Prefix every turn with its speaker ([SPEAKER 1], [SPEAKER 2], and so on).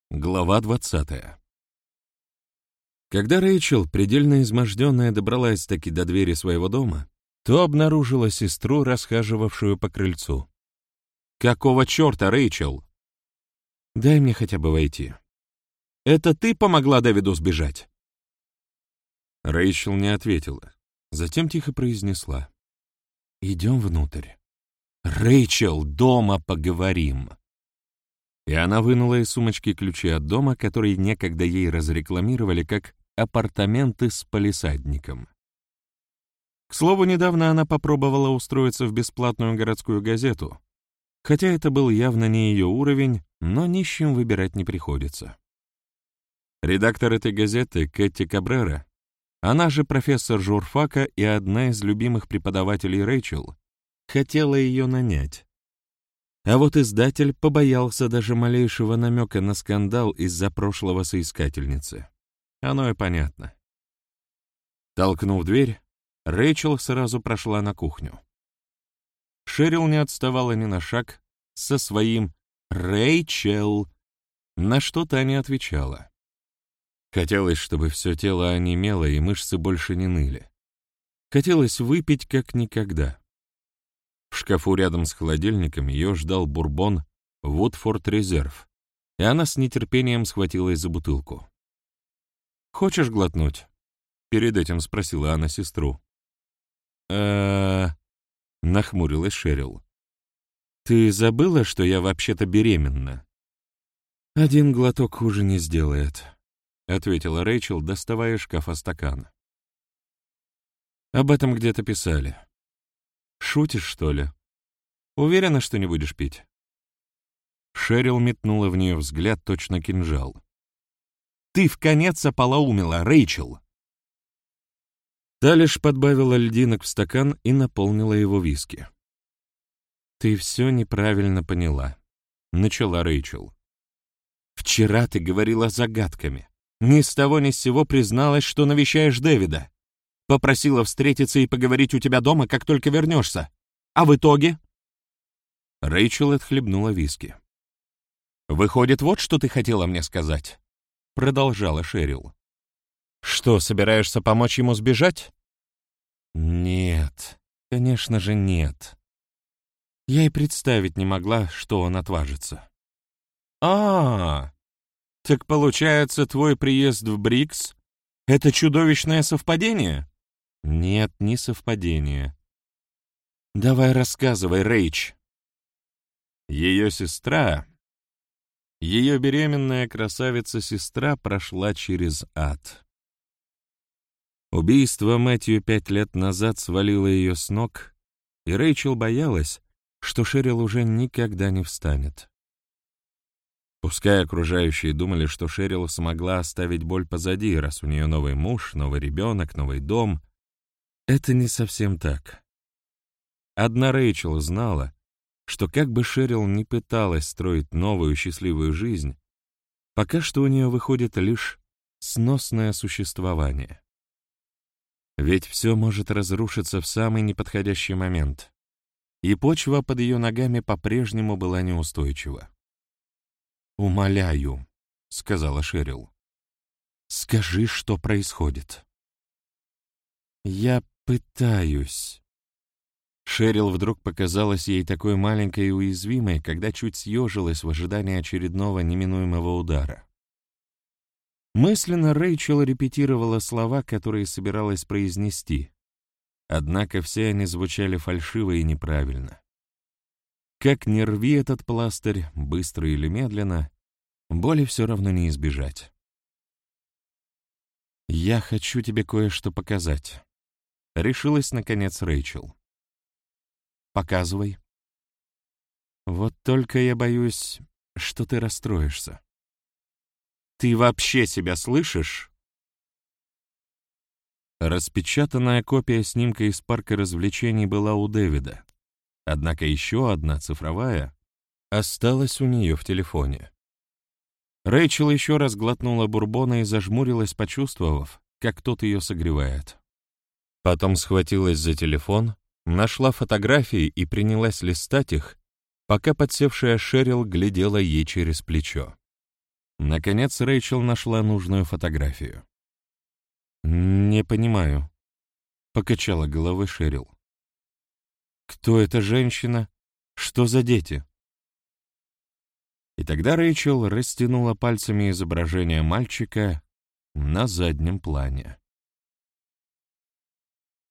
[SPEAKER 1] Глава 20. Когда Рэйчел, предельно изможденная, добралась-таки до двери своего дома, то обнаружила сестру, расхаживавшую по крыльцу. «Какого черта, Рэйчел?» «Дай мне хотя бы войти». «Это ты помогла Дэвиду сбежать?» Рэйчел не ответила, затем тихо произнесла. «Идем внутрь». «Рэйчел, дома поговорим». И она вынула из сумочки ключи от дома, которые некогда ей разрекламировали как апартаменты с палисадником. К слову, недавно она попробовала устроиться в бесплатную городскую газету, хотя это был явно не ее уровень, но нищим выбирать не приходится. Редактор этой газеты, Кэти Кабрера, она же профессор журфака и одна из любимых преподавателей Рэйчел, хотела ее нанять. А вот издатель побоялся даже малейшего намека на скандал из-за прошлого соискательницы. Оно и понятно. Толкнув дверь, Рэйчел сразу прошла на кухню. Шерил не отставала ни на шаг со своим «Рэйчел», на что та не отвечала. Хотелось, чтобы все тело онемело и мышцы больше не ныли. Хотелось выпить как никогда. В шкафу рядом с холодильником ее ждал бурбон «Вудфорд Резерв», и она с нетерпением схватилась за бутылку. «Хочешь глотнуть?» — перед этим спросила она сестру. Нахмурилась Шерил. «Ты забыла, что я вообще-то беременна?» «Один глоток хуже не сделает», — ответила Рэйчел, доставая из шкафа стакан. «Об этом где-то писали. Шутишь, что ли? Уверена, что не будешь пить?» Шерил метнула в нее взгляд, точно кинжал. «Ты вконец ополоумела, Рэйчел!» Та лишь подбавила льдинок в стакан и наполнила его виски. «Ты все неправильно поняла», — начала Рэйчел. «Вчера ты говорила загадками. Ни с того ни с сего призналась, что навещаешь Дэвида. Попросила встретиться и поговорить у тебя дома, как только вернешься. А в итоге?» Рэйчел отхлебнула виски. «Выходит, вот что ты хотела мне сказать», — продолжала Шерил. «Что, собираешься помочь ему сбежать?» «Нет, конечно же нет. Я и представить не могла, что он отважится». Так получается, твой приезд в Брикс — это чудовищное совпадение?» «Нет, не совпадение. Давай рассказывай, Рэйч». Ее сестра, ее беременная красавица-сестра прошла через ад. Убийство Мэтью 5 лет назад свалило ее с ног, и Рэйчел боялась, что Шерил уже никогда не встанет. Пускай окружающие думали, что Шерил смогла оставить боль позади, раз у нее новый муж, новый ребенок, новый дом, это не совсем так. Одна Рэйчел знала, что как бы Шерил ни пыталась строить новую счастливую жизнь, пока что у нее выходит лишь сносное существование. Ведь все может разрушиться в самый неподходящий момент, и почва под ее ногами по-прежнему была неустойчива. «Умоляю», — сказала Шерил, — «скажи, что происходит». «Я пытаюсь». Шерил вдруг показалась ей такой маленькой и уязвимой, когда чуть съежилась в ожидании очередного неминуемого удара. Мысленно Рэйчел репетировала слова, которые собиралась произнести, однако все они звучали фальшиво и неправильно. Как ни рви этот пластырь, быстро или медленно, боли все равно не избежать. «Я хочу тебе кое-что показать», — решилась, наконец, Рэйчел. «Показывай». «Вот только я боюсь, что ты расстроишься». «Ты вообще себя слышишь?» Распечатанная копия снимка из парка развлечений была у Дэвида, однако еще одна, цифровая, осталась у нее в телефоне. Рэйчел еще раз глотнула бурбона и зажмурилась, почувствовав, как тот ее согревает. Потом схватилась за телефон, нашла фотографии и принялась листать их, пока подсевшая Шерил глядела ей через плечо. Наконец Рэйчел нашла нужную фотографию. «Не понимаю», — покачала головой Шерил. «Кто эта женщина? Что за дети?» И тогда Рэйчел растянула пальцами изображение мальчика на заднем плане.